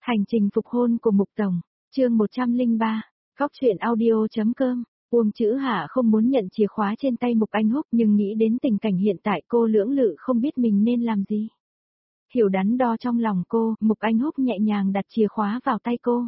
Hành trình phục hôn của Mục Tổng, chương 103, Góc truyện audio.com. Uông Chữ Hạ không muốn nhận chìa khóa trên tay Mục Anh Húc nhưng nghĩ đến tình cảnh hiện tại cô lưỡng lự không biết mình nên làm gì. Hiểu đắn đo trong lòng cô, Mục Anh Húc nhẹ nhàng đặt chìa khóa vào tay cô.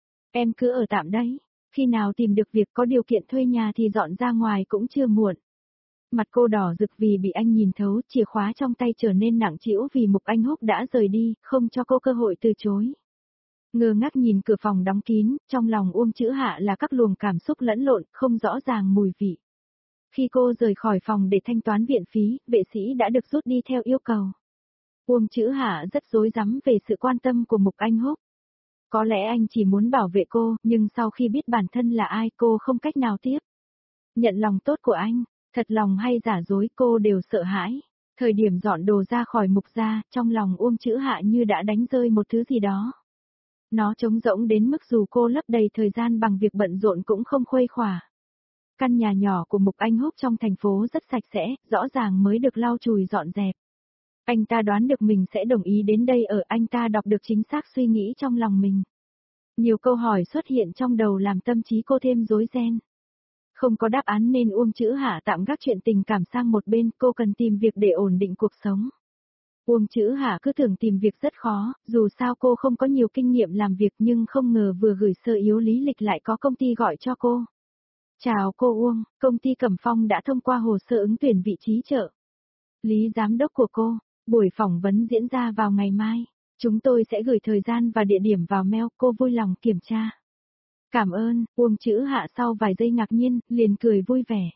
Em cứ ở tạm đấy, khi nào tìm được việc có điều kiện thuê nhà thì dọn ra ngoài cũng chưa muộn. Mặt cô đỏ rực vì bị anh nhìn thấu, chìa khóa trong tay trở nên nặng trĩu vì Mục Anh Húc đã rời đi, không cho cô cơ hội từ chối. Ngơ ngác nhìn cửa phòng đóng kín, trong lòng Uông Chữ Hạ là các luồng cảm xúc lẫn lộn, không rõ ràng mùi vị. Khi cô rời khỏi phòng để thanh toán viện phí, vệ sĩ đã được rút đi theo yêu cầu. Uông Chữ Hạ rất rối rắm về sự quan tâm của Mục Anh Húc. Có lẽ anh chỉ muốn bảo vệ cô, nhưng sau khi biết bản thân là ai cô không cách nào tiếp. Nhận lòng tốt của anh, thật lòng hay giả dối cô đều sợ hãi. Thời điểm dọn đồ ra khỏi Mục gia, trong lòng Uông Chữ Hạ như đã đánh rơi một thứ gì đó. Nó trống rỗng đến mức dù cô lấp đầy thời gian bằng việc bận rộn cũng không khuây khỏa. Căn nhà nhỏ của Mục Anh Húc trong thành phố rất sạch sẽ, rõ ràng mới được lau chùi dọn dẹp. Anh ta đoán được mình sẽ đồng ý đến đây ở, anh ta đọc được chính xác suy nghĩ trong lòng mình. Nhiều câu hỏi xuất hiện trong đầu làm tâm trí cô thêm rối ren. Không có đáp án nên Uông Chữ Hạ tạm gác chuyện tình cảm sang một bên, cô cần tìm việc để ổn định cuộc sống. Uông Chữ Hạ cứ tưởng tìm việc rất khó, dù sao cô không có nhiều kinh nghiệm làm việc nhưng không ngờ vừa gửi sơ yếu lý lịch lại có công ty gọi cho cô. Chào cô Uông, công ty Cẩm Phong đã thông qua hồ sơ ứng tuyển vị trí trợ lý giám đốc của cô. Buổi phỏng vấn diễn ra vào ngày mai. Chúng tôi sẽ gửi thời gian và địa điểm vào mail, cô vui lòng kiểm tra. Cảm ơn, Uông Chữ Hạ sau vài giây ngạc nhiên, liền cười vui vẻ.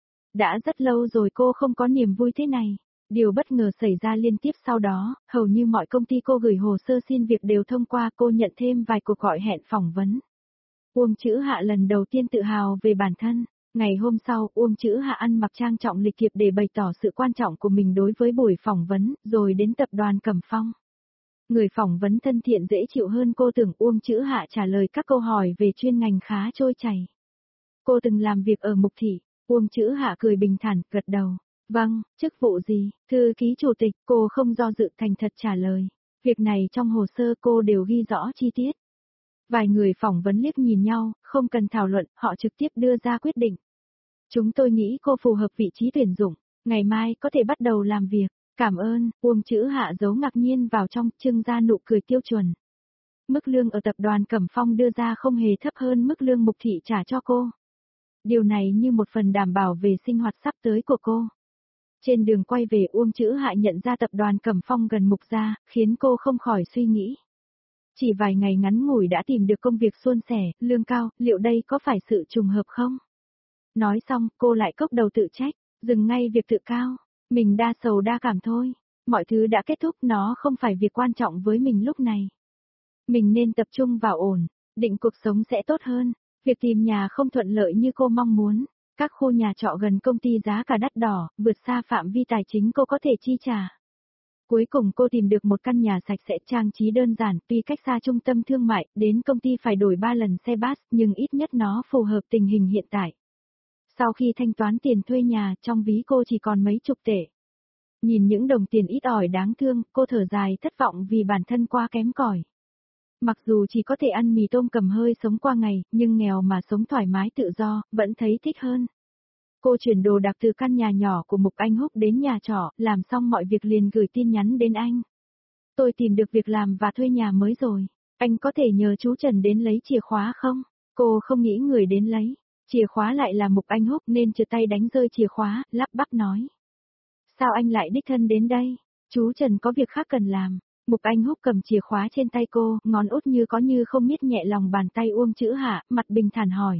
Đã rất lâu rồi cô không có niềm vui thế này. Điều bất ngờ xảy ra liên tiếp sau đó, hầu như mọi công ty cô gửi hồ sơ xin việc đều thông qua, cô nhận thêm vài cuộc gọi hẹn phỏng vấn. Uông Chữ Hạ lần đầu tiên tự hào về bản thân. Ngày hôm sau, Uông Chữ Hạ ăn mặc trang trọng lịch thiệp để bày tỏ sự quan trọng của mình đối với buổi phỏng vấn, rồi đến tập đoàn Cẩm Phong. Người phỏng vấn thân thiện dễ chịu hơn cô tưởng, Uông Chữ Hạ trả lời các câu hỏi về chuyên ngành khá trôi chảy. Cô từng làm việc ở Mục thị, Uông Chữ Hạ cười bình thản, gật đầu. Vâng, chức vụ gì, thư ký chủ tịch, cô không do dự thành thật trả lời. Việc này trong hồ sơ cô đều ghi rõ chi tiết. Vài người phỏng vấn liếc nhìn nhau, không cần thảo luận, họ trực tiếp đưa ra quyết định. Chúng tôi nghĩ cô phù hợp vị trí tuyển dụng, ngày mai có thể bắt đầu làm việc. Cảm ơn, Uông Chữ Hạ giấu ngạc nhiên vào trong, trưng ra nụ cười tiêu chuẩn. Mức lương ở tập đoàn Cẩm Phong đưa ra không hề thấp hơn mức lương Mục thị trả cho cô. Điều này như một phần đảm bảo về sinh hoạt sắp tới của cô. Trên đường quay về, Uông Chữ Hạ nhận ra tập đoàn Cẩm Phong gần Mục gia, khiến cô không khỏi suy nghĩ. Chỉ vài ngày ngắn ngủi đã tìm được công việc suôn sẻ, lương cao, liệu đây có phải sự trùng hợp không? Nói xong, cô lại cốc đầu tự trách, dừng ngay việc tự cao, mình đa sầu đa cảm thôi, mọi thứ đã kết thúc, nó không phải việc quan trọng với mình lúc này. Mình nên tập trung vào ổn, định cuộc sống sẽ tốt hơn, việc tìm nhà không thuận lợi như cô mong muốn, các khu nhà trọ gần công ty giá cả đắt đỏ, vượt xa phạm vi tài chính cô có thể chi trả. Cuối cùng cô tìm được một căn nhà sạch sẽ, trang trí đơn giản, tuy cách xa trung tâm thương mại, đến công ty phải đổi 3 lần xe bus, nhưng ít nhất nó phù hợp tình hình hiện tại. Sau khi thanh toán tiền thuê nhà, trong ví cô chỉ còn mấy chục tệ. Nhìn những đồng tiền ít ỏi đáng thương, cô thở dài thất vọng vì bản thân quá kém cỏi. Mặc dù chỉ có thể ăn mì tôm cầm hơi sống qua ngày, nhưng nghèo mà sống thoải mái tự do, vẫn thấy thích hơn. Cô chuyển đồ đạc từ căn nhà nhỏ của Mục Anh Húc đến nhà trọ, làm xong mọi việc liền gửi tin nhắn đến anh. Tôi tìm được việc làm và thuê nhà mới rồi. Anh có thể nhờ chú Trần đến lấy chìa khóa không? Cô không nghĩ người đến lấy. Chìa khóa lại là Mục Anh Húc nên trượt tay đánh rơi chìa khóa, lắp bắp nói. Sao anh lại đích thân đến đây? Chú Trần có việc khác cần làm. Mục Anh Húc cầm chìa khóa trên tay cô, ngón út như có như không miết nhẹ lòng bàn tay Uông Chữ Hạ, mặt bình thản hỏi.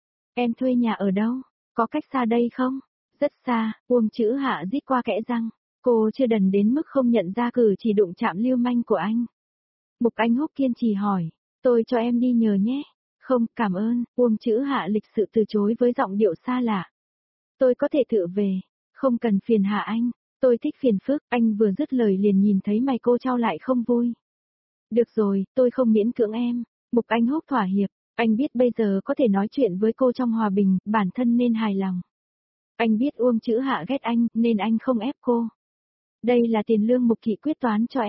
Em thuê nhà ở đâu? Có cách xa đây không? Rất xa, Uông Chữ Hạ rít qua kẽ răng. Cô chưa đần đến mức không nhận ra cử chỉ đụng chạm lưu manh của anh. Mục Anh Húc kiên trì hỏi. Tôi cho em đi nhờ nhé. Không, cảm ơn, Uông Chữ Hạ lịch sự từ chối với giọng điệu xa lạ. Tôi có thể tự về. Không cần phiền hà anh. Tôi thích phiền phức, anh vừa dứt lời liền nhìn thấy mày cô trao lại không vui. Được rồi, tôi không miễn cưỡng em. Mục Anh Húc thỏa hiệp. Anh biết bây giờ có thể nói chuyện với cô trong hòa bình, bản thân nên hài lòng. Anh biết Uông Chữ Hạ ghét anh, nên anh không ép cô. Đây là tiền lương Mục thị quyết toán cho em.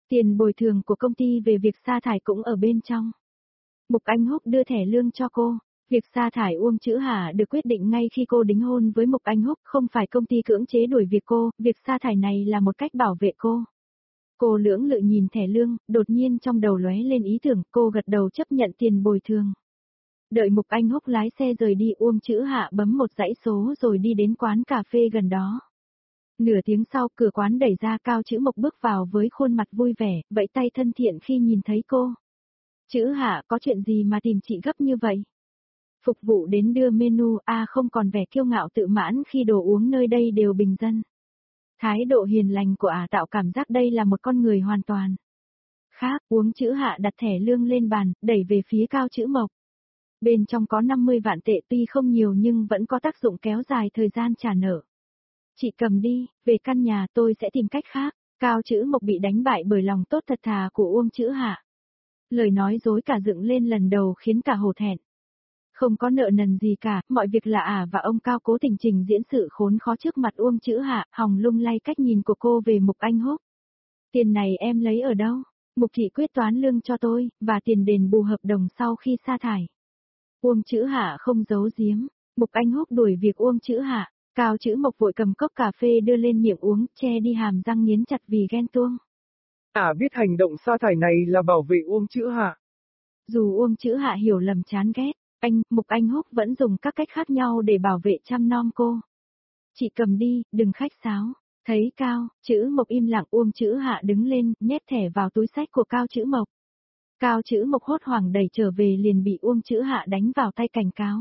Tiền bồi thường của công ty về việc sa thải cũng ở bên trong. Mục Anh Húc đưa thẻ lương cho cô. Việc sa thải Uông Chữ Hà được quyết định ngay khi cô đính hôn với Mục Anh Húc, không phải công ty cưỡng chế đuổi việc cô, việc sa thải này là một cách bảo vệ cô. Cô lưỡng lự nhìn thẻ lương, đột nhiên trong đầu lóe lên ý tưởng, cô gật đầu chấp nhận tiền bồi thường. Đợi Mục Anh Húc lái xe rời đi, Uông Chữ Hạ bấm một dãy số rồi đi đến quán cà phê gần đó. Nửa tiếng sau, cửa quán đẩy ra, Cao Chữ Mộc bước vào với khuôn mặt vui vẻ, vẫy tay thân thiện khi nhìn thấy cô. Chữ Hạ, có chuyện gì mà tìm chị gấp như vậy? Phục vụ đến đưa menu, không còn vẻ kiêu ngạo tự mãn khi đồ uống nơi đây đều bình dân. Thái độ hiền lành của tạo cảm giác đây là một con người hoàn toàn khác. Uông Chữ Hạ đặt thẻ lương lên bàn, đẩy về phía Cao Chữ Mộc. Bên trong có 50 vạn tệ, tuy không nhiều nhưng vẫn có tác dụng kéo dài thời gian trả nợ. Chị cầm đi, về căn nhà tôi sẽ tìm cách khác. Cao Chữ Mộc bị đánh bại bởi lòng tốt thật thà của Uông Chữ Hạ. Lời nói dối cả dựng lên lần đầu khiến cả hổ thẹn. Không có nợ nần gì cả, mọi việc là và ông Cao cố tình trình diễn sự khốn khó trước mặt Uông Chữ Hạ. Hòng lung lay cách nhìn của cô về Mục Anh Húc. Tiền này em lấy ở đâu? Mục thị quyết toán lương cho tôi, và tiền đền bù hợp đồng sau khi sa thải. Uông Chữ Hạ không giấu giếm. Mục Anh Húc đuổi việc Uông Chữ Hạ. Cao Chữ Mộc vội cầm cốc cà phê đưa lên miệng uống, che đi hàm răng nghiến chặt vì ghen tuông. Biết hành động sa thải này là bảo vệ Uông Chữ Hạ. Dù Uông Chữ Hạ hiểu lầm chán ghét, Mục Anh Húc vẫn dùng các cách khác nhau để bảo vệ chăm nom cô. Chị cầm đi, đừng khách sáo. Thấy Cao Chữ Mộc im lặng, Uông Chữ Hạ đứng lên, nhét thẻ vào túi xách của Cao Chữ Mộc. Cao Chữ Mộc hốt hoảng đẩy trở về liền bị Uông Chữ Hạ đánh vào tay cảnh cáo.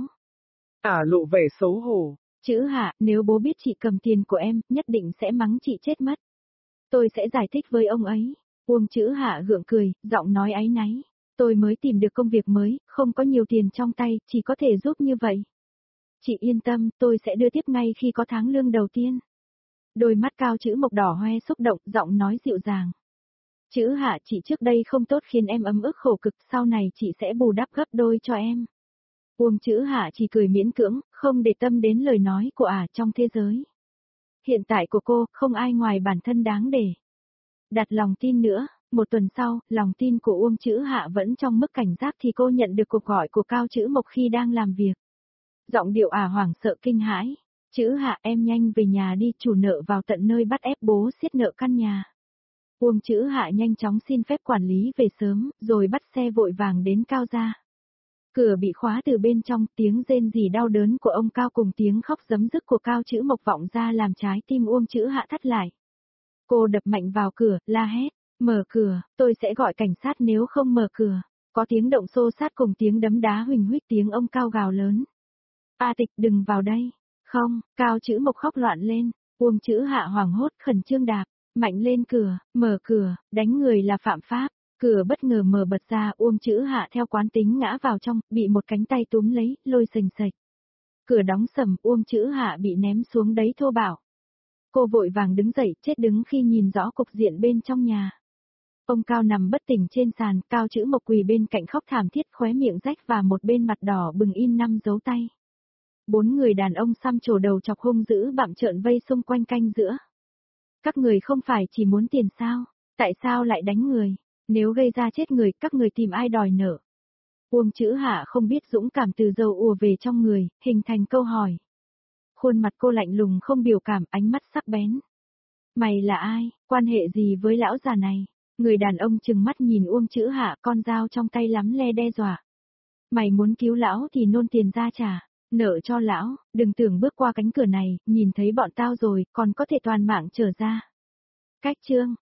Lộ vẻ xấu hổ. Chữ Hạ, nếu bố biết chị cầm tiền của em, nhất định sẽ mắng chị chết mất. Tôi sẽ giải thích với ông ấy. Uông Chữ Hạ gượng cười, giọng nói áy náy. Tôi mới tìm được công việc mới, không có nhiều tiền trong tay, chỉ có thể giúp như vậy. Chị yên tâm, tôi sẽ đưa tiếp ngay khi có tháng lương đầu tiên. Đôi mắt Cao Chữ Mộc đỏ hoe xúc động, giọng nói dịu dàng. Chữ Hạ, chị trước đây không tốt khiến em ấm ức khổ cực, sau này chị sẽ bù đắp gấp đôi cho em. Uông Chữ Hạ chỉ cười miễn cưỡng, không để tâm đến lời nói của trong thế giới. Hiện tại của cô, không ai ngoài bản thân đáng để đặt lòng tin nữa. Một tuần sau, lòng tin của Uông Chữ Hạ vẫn trong mức cảnh giác thì cô nhận được cuộc gọi của Cao Chữ Mộc khi đang làm việc. Giọng điệu hoảng sợ kinh hãi. Chữ Hạ, em nhanh về nhà đi, chủ nợ vào tận nơi bắt ép bố siết nợ căn nhà. Uông Chữ Hạ nhanh chóng xin phép quản lý về sớm, rồi bắt xe vội vàng đến Cao gia. Cửa bị khóa từ bên trong, tiếng rên rỉ đau đớn của ông Cao cùng tiếng khóc giấm dứt của Cao Chữ Mộc vọng ra làm trái tim Uông Chữ Hạ thắt lại. Cô đập mạnh vào cửa, la hét, mở cửa, tôi sẽ gọi cảnh sát nếu không mở cửa. Có tiếng động xô sát cùng tiếng đấm đá huỳnh huýt, tiếng ông Cao gào lớn. Tịch, đừng vào đây. Không, Cao Chữ Mộc khóc loạn lên. Uông Chữ Hạ hoảng hốt khẩn trương đạp mạnh lên cửa, mở cửa, đánh người là phạm pháp. Cửa bất ngờ mở bật ra, Uông Chữ Hạ theo quán tính ngã vào trong, bị một cánh tay túm lấy, lôi sềnh sệch. Cửa đóng sầm, Uông Chữ Hạ bị ném xuống đấy thô bạo. Cô vội vàng đứng dậy, chết đứng khi nhìn rõ cục diện bên trong nhà. Ông Cao nằm bất tỉnh trên sàn, Cao Chữ Mộc quỳ bên cạnh khóc thảm thiết, khóe miệng rách và một bên mặt đỏ bừng in 5 dấu tay. 4 người đàn ông xăm trổ đầu chọc hung dữ bặm trợn vây xung quanh canh giữa. Các người không phải chỉ muốn tiền sao? Tại sao lại đánh người? Nếu gây ra chết người, các người tìm ai đòi nợ? Uông Chữ Hạ không biết dũng cảm từ dầu ùa về trong người, hình thành câu hỏi. Khuôn mặt cô lạnh lùng không biểu cảm, ánh mắt sắc bén. Mày là ai, quan hệ gì với lão già này? Người đàn ông trừng mắt nhìn Uông Chữ Hạ, con dao trong tay lắm le đe dọa. Mày muốn cứu lão thì nôn tiền ra trả, nợ cho lão, đừng tưởng bước qua cánh cửa này, nhìn thấy bọn tao rồi, còn có thể toàn mạng trở ra. Cách chương